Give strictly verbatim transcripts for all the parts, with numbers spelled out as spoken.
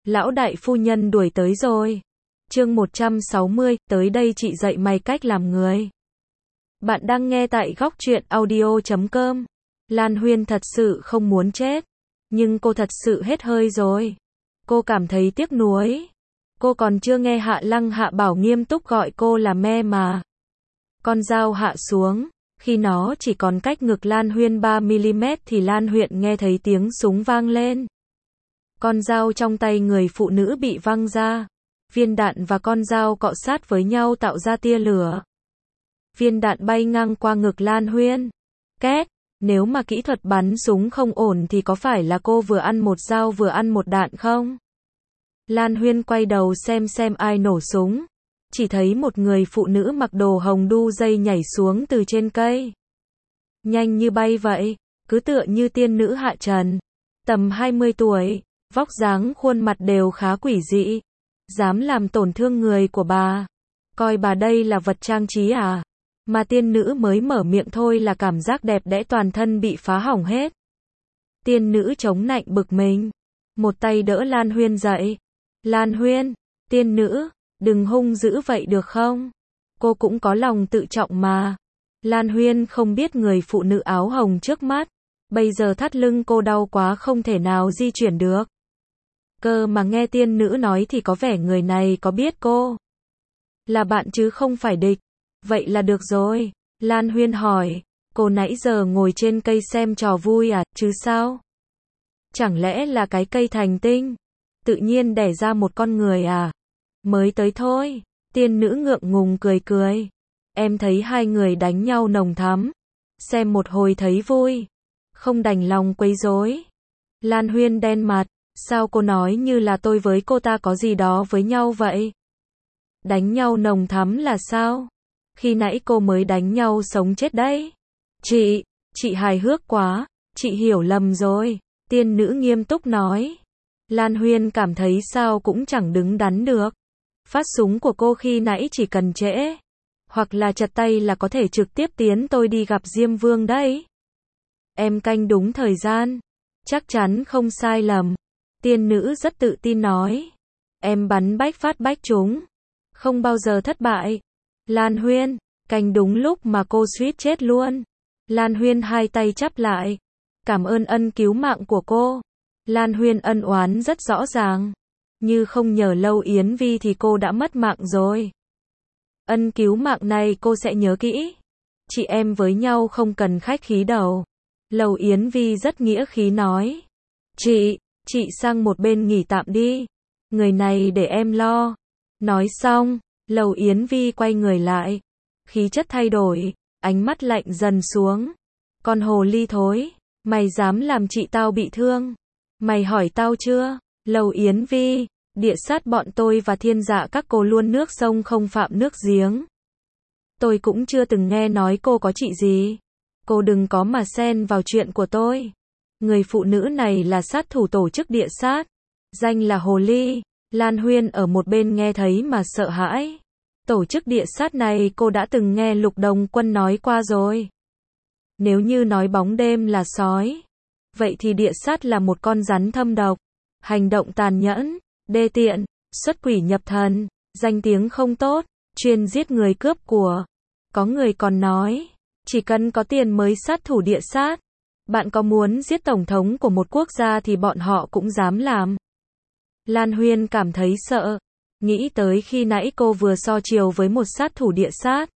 Lão đại phu nhân đuổi tới rồi. Chương một trăm sáu mươi, tới đây chị dạy mày cách làm người. Bạn đang nghe tại góc truyện audio chấm com. Lan Huyên thật sự không muốn chết, nhưng cô thật sự hết hơi rồi. Cô cảm thấy tiếc nuối. Cô còn chưa nghe Hạ Lăng Hạ Bảo nghiêm túc gọi cô là me mà. Con dao hạ xuống, khi nó chỉ còn cách ngực Lan Huyên ba mi-li-mét thì Lan Huyên nghe thấy tiếng súng vang lên. Con dao trong tay người phụ nữ bị văng ra. Viên đạn và con dao cọ sát với nhau tạo ra tia lửa. Viên đạn bay ngang qua ngực Lan Huyên. Két, nếu mà kỹ thuật bắn súng không ổn thì có phải là cô vừa ăn một dao vừa ăn một đạn không? Lan Huyên quay đầu xem xem ai nổ súng. Chỉ thấy một người phụ nữ mặc đồ hồng đu dây nhảy xuống từ trên cây. Nhanh như bay vậy, cứ tựa như tiên nữ hạ trần. Tầm hai mươi tuổi, vóc dáng khuôn mặt đều khá quỷ dị. Dám làm tổn thương người của bà. Coi bà đây là vật trang trí à? Mà tiên nữ mới mở miệng thôi là cảm giác đẹp đẽ toàn thân bị phá hỏng hết. Tiên nữ chống nạnh bực mình. Một tay đỡ Lan Huyên dậy. Lan Huyên, tiên nữ, đừng hung dữ vậy được không? Cô cũng có lòng tự trọng mà. Lan Huyên không biết người phụ nữ áo hồng trước mắt. Bây giờ thắt lưng cô đau quá không thể nào di chuyển được. Cơ mà nghe tiên nữ nói thì có vẻ người này có biết cô là bạn chứ không phải địch. Vậy là được rồi. Lan Huyên hỏi, cô nãy giờ ngồi trên cây xem trò vui à, chứ sao? Chẳng lẽ là cái cây thành tinh tự nhiên đẻ ra một con người à? Mới tới thôi. Tiên nữ ngượng ngùng cười cười. Em thấy hai người đánh nhau nồng thắm. Xem một hồi thấy vui. Không đành lòng quấy rối. Lan Huyên đen mặt. Sao cô nói như là tôi với cô ta có gì đó với nhau vậy? Đánh nhau nồng thắm là sao? Khi nãy cô mới đánh nhau sống chết đấy. Chị, chị hài hước quá, chị hiểu lầm rồi. Tiên nữ nghiêm túc nói. Lan Huyên cảm thấy sao cũng chẳng đứng đắn được. Phát súng của cô khi nãy chỉ cần trễ, hoặc là chật tay là có thể trực tiếp tiến tôi đi gặp Diêm Vương đấy. Em canh đúng thời gian. Chắc chắn không sai lầm. Tiên nữ rất tự tin nói. Em bắn bách phát bách trúng. Không bao giờ thất bại. Lan Huyên, canh đúng lúc mà cô suýt chết luôn. Lan Huyên hai tay chắp lại. Cảm ơn ân cứu mạng của cô. Lan Huyên ân oán rất rõ ràng. Như không nhờ Lâu Yến Vi thì cô đã mất mạng rồi. Ân cứu mạng này cô sẽ nhớ kỹ. Chị em với nhau không cần khách khí đâu. Lâu Yến Vi rất nghĩa khí nói. Chị, chị sang một bên nghỉ tạm đi. Người này để em lo. Nói xong, Lâu Yến Vi quay người lại. Khí chất thay đổi, ánh mắt lạnh dần xuống. Con hồ ly thối, mày dám làm chị tao bị thương. Mày hỏi tao chưa? Lâu Yến Vi, địa sát bọn tôi và thiên dạ các cô luôn nước sông không phạm nước giếng. Tôi cũng chưa từng nghe nói cô có chị gì. Cô đừng có mà xen vào chuyện của tôi. Người phụ nữ này là sát thủ tổ chức địa sát. Danh là Hồ Ly. Lan Huyên ở một bên nghe thấy mà sợ hãi. Tổ chức địa sát này cô đã từng nghe Lục Đồng Quân nói qua rồi. Nếu như nói bóng đêm là sói, vậy thì địa sát là một con rắn thâm độc. Hành động tàn nhẫn, đê tiện, xuất quỷ nhập thần, danh tiếng không tốt, chuyên giết người cướp của. Có người còn nói, chỉ cần có tiền mới sát thủ địa sát. Bạn có muốn giết tổng thống của một quốc gia thì bọn họ cũng dám làm. Lan Huyên cảm thấy sợ. Nghĩ tới khi nãy cô vừa so chiều với một sát thủ địa sát.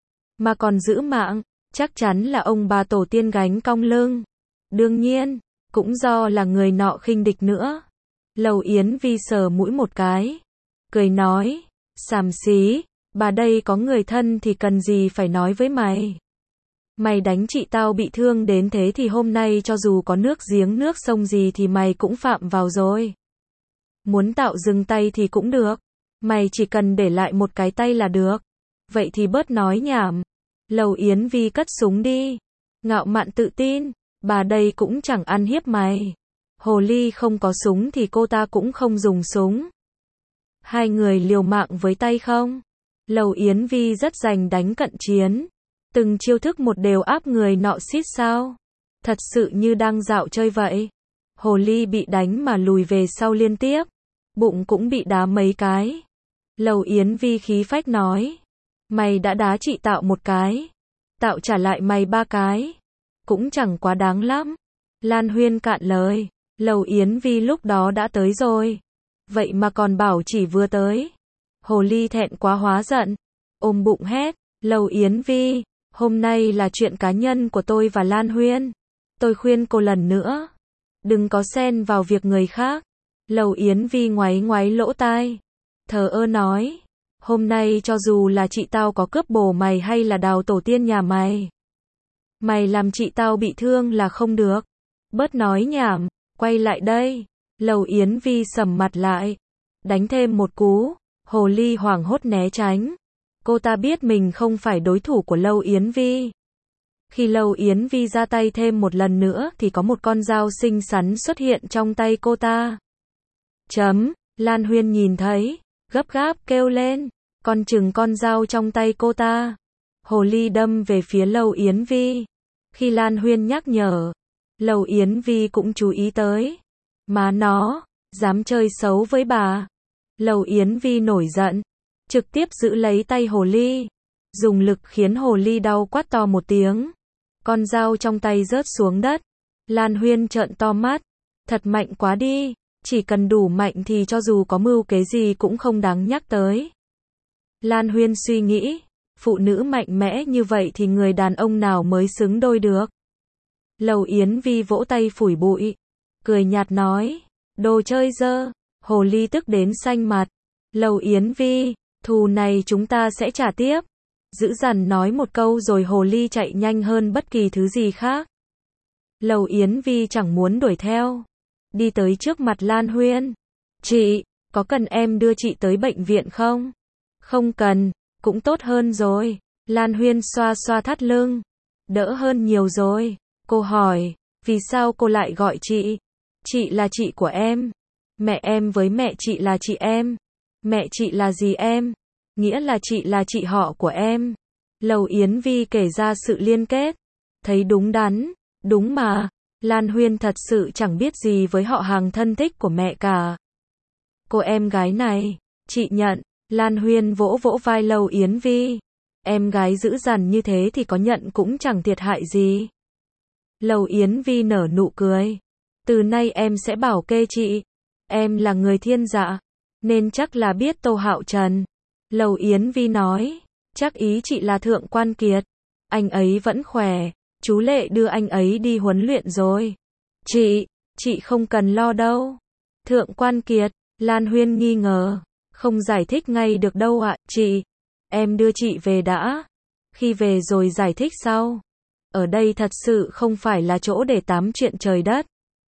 Mà còn giữ mạng, chắc chắn là ông bà tổ tiên gánh cong lưng. Đương nhiên, cũng do là người nọ khinh địch nữa. Lâu Yến Vi sờ mũi một cái. Cười nói, xàm xí, bà đây có người thân thì cần gì phải nói với mày. Mày đánh chị tao bị thương đến thế thì hôm nay cho dù có nước giếng nước sông gì thì mày cũng phạm vào rồi. Muốn tạo dừng tay thì cũng được. Mày chỉ cần để lại một cái tay là được. Vậy thì bớt nói nhảm. Lâu Yến Vi cất súng đi. Ngạo mạn tự tin. Bà đây cũng chẳng ăn hiếp mày. Hồ ly không có súng thì cô ta cũng không dùng súng. Hai người liều mạng với tay không? Lâu Yến Vi rất giành đánh cận chiến. Từng chiêu thức một đều áp người nọ xít sao. Thật sự như đang dạo chơi vậy. Hồ ly bị đánh mà lùi về sau liên tiếp. bụng cũng bị đá mấy cái. Lầu Yến Vi khí phách nói, mày đã đá chị Tạo một cái, Tạo trả lại mày ba cái, cũng chẳng quá đáng lắm. Lan Huyên cạn lời, Lầu Yến Vi lúc đó đã tới rồi, vậy mà còn bảo chỉ vừa tới. Hồ ly thẹn quá hóa giận, ôm bụng hét, Lầu Yến Vi, hôm nay là chuyện cá nhân của tôi và Lan Huyên. Tôi khuyên cô lần nữa, đừng có xen vào việc người khác. Lầu Yến Vi ngoáy ngoáy lỗ tai, thờ ơ nói, hôm nay cho dù là chị tao có cướp bồ mày hay là đào tổ tiên nhà mày, mày làm chị tao bị thương là không được. Bớt nói nhảm, quay lại đây. Lầu Yến Vi sầm mặt lại, đánh thêm một cú. Hồ ly hoảng hốt né tránh. Cô ta biết mình không phải đối thủ của Lầu Yến Vi. Khi Lầu Yến Vi ra tay thêm một lần nữa thì có một con dao xinh xắn xuất hiện trong tay cô ta. Chấm, Lan Huyên nhìn thấy, gấp gáp kêu lên, con chừng con dao trong tay cô ta. Hồ ly đâm về phía Lầu Yến Vi. Khi Lan Huyên nhắc nhở, Lầu Yến Vi cũng chú ý tới. Má nó, dám chơi xấu với bà. Lầu Yến Vi nổi giận, trực tiếp giữ lấy tay hồ ly, dùng lực khiến hồ ly đau quát to một tiếng. Con dao trong tay rớt xuống đất. Lan Huyên trợn to mắt, thật mạnh quá đi, chỉ cần đủ mạnh thì cho dù có mưu kế gì cũng không đáng nhắc tới. Lan Huyên suy nghĩ, phụ nữ mạnh mẽ như vậy thì người đàn ông nào mới xứng đôi được. Lầu Yến Vi vỗ tay phủi bụi, cười nhạt nói, đồ chơi dơ. Hồ ly tức đến xanh mặt. Lầu Yến Vi, thù này chúng ta sẽ trả tiếp. Dữ dằn nói một câu rồi hồ ly chạy nhanh hơn bất kỳ thứ gì khác. Lầu Yến Vi chẳng muốn đuổi theo, đi tới trước mặt Lan Huyên. Chị, có cần em đưa chị tới bệnh viện không? Không cần, cũng tốt hơn rồi. Lan Huyên xoa xoa thắt lưng. Đỡ hơn nhiều rồi. Cô hỏi, vì sao cô lại gọi chị? Chị là chị của em. Mẹ em với mẹ chị là chị em. Mẹ chị là gì em? Nghĩa là chị là chị họ của em. Lầu Yến Vi kể ra sự liên kết. Thấy đúng đắn, đúng mà. Lan Huyên thật sự chẳng biết gì với họ hàng thân thích của mẹ cả. Cô em gái này, chị nhận. Lan Huyên vỗ vỗ vai Lầu Yến Vi. Em gái dữ dằn như thế thì có nhận cũng chẳng thiệt hại gì. Lầu Yến Vi nở nụ cười. Từ nay em sẽ bảo kê chị. Em là người Thiên Dạ, nên chắc là biết Tô Hạo Trần. Lầu Yến Vi nói, chắc ý chị là Thượng Quan Kiệt. Anh ấy vẫn khỏe, chú Lệ đưa anh ấy đi huấn luyện rồi. Chị, chị không cần lo đâu. Thượng Quan Kiệt, Lan Huyên nghi ngờ, không giải thích ngay được đâu ạ. Chị, em đưa chị về đã. Khi về rồi giải thích sau. Ở đây thật sự không phải là chỗ để tám chuyện trời đất.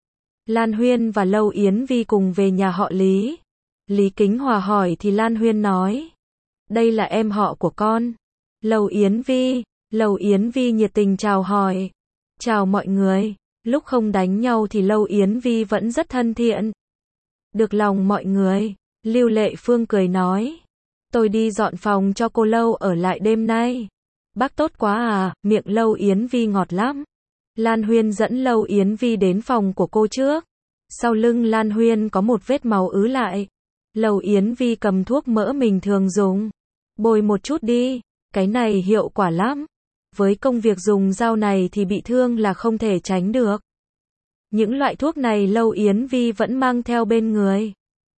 Lan Huyên và Lầu Yến Vi cùng về nhà họ Lý. Lý Kính Hòa hỏi thì Lan Huyên nói, đây là em họ của con. Lầu Yến Vi, Lầu Yến Vi nhiệt tình chào hỏi. Chào mọi người. Lúc không đánh nhau thì Lầu Yến Vi vẫn rất thân thiện. Được lòng mọi người, Lưu Lệ Phương cười nói, tôi đi dọn phòng cho cô Lâu ở lại đêm nay. Bác tốt quá à, miệng Lầu Yến Vi ngọt lắm. Lan Huyên dẫn Lầu Yến Vi đến phòng của cô trước. Sau lưng Lan Huyên có một vết máu ứ lại. Lầu Yến Vi cầm thuốc mỡ mình thường dùng. Bôi một chút đi, cái này hiệu quả lắm. Với công việc dùng dao này thì bị thương là không thể tránh được. Những loại thuốc này Lầu Yến Vi vẫn mang theo bên người.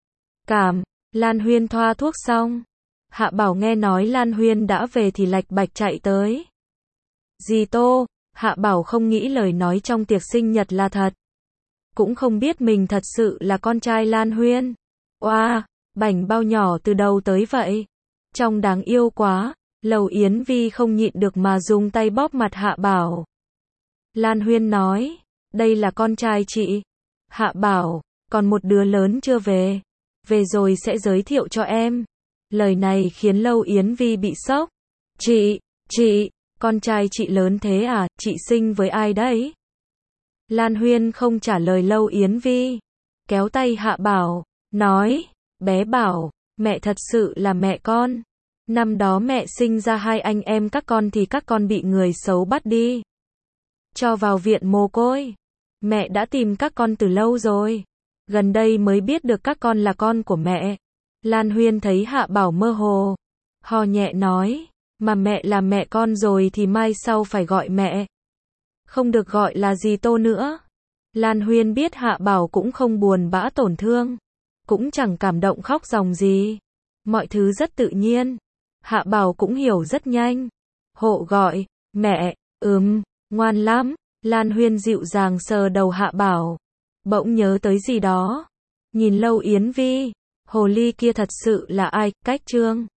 Cảm, Lan Huyên thoa thuốc xong. Hạ Bảo nghe nói Lan Huyên đã về thì lạch bạch chạy tới. Dì Tô, Hạ Bảo không nghĩ lời nói trong tiệc sinh nhật là thật. Cũng không biết mình thật sự là con trai Lan Huyên. Oa, wow, bảnh bao nhỏ từ đầu tới vậy. Trông đáng yêu quá. Lầu Yến Vi không nhịn được mà dùng tay bóp mặt Hạ Bảo. Lan Huyên nói, đây là con trai chị. Hạ Bảo, còn một đứa lớn chưa về. Về rồi sẽ giới thiệu cho em. Lời này khiến Lầu Yến Vi bị sốc. Chị, chị, con trai chị lớn thế à, chị sinh với ai đấy? Lan Huyên không trả lời Lầu Yến Vi. Kéo tay Hạ Bảo, nói, bé Bảo, mẹ thật sự là mẹ con. Năm đó mẹ sinh ra hai anh em các con thì các con bị người xấu bắt đi. Cho vào viện mồ côi. Mẹ đã tìm các con từ lâu rồi. Gần đây mới biết được các con là con của mẹ. Lan Huyên thấy Hạ Bảo mơ hồ. Ho nhẹ nói, mà mẹ là mẹ con rồi thì mai sau phải gọi mẹ. Không được gọi là dì Tô nữa. Lan Huyên biết Hạ Bảo cũng không buồn bã tổn thương. Cũng chẳng cảm động khóc ròng gì. Mọi thứ rất tự nhiên. Hạ Bảo cũng hiểu rất nhanh. Hộ gọi, mẹ, ừm, ngoan lắm. Lan Huyên dịu dàng sờ đầu Hạ Bảo. Bỗng nhớ tới gì đó. Nhìn Lâu Yến Vi. Hồ ly kia thật sự là ai, Cách Trương.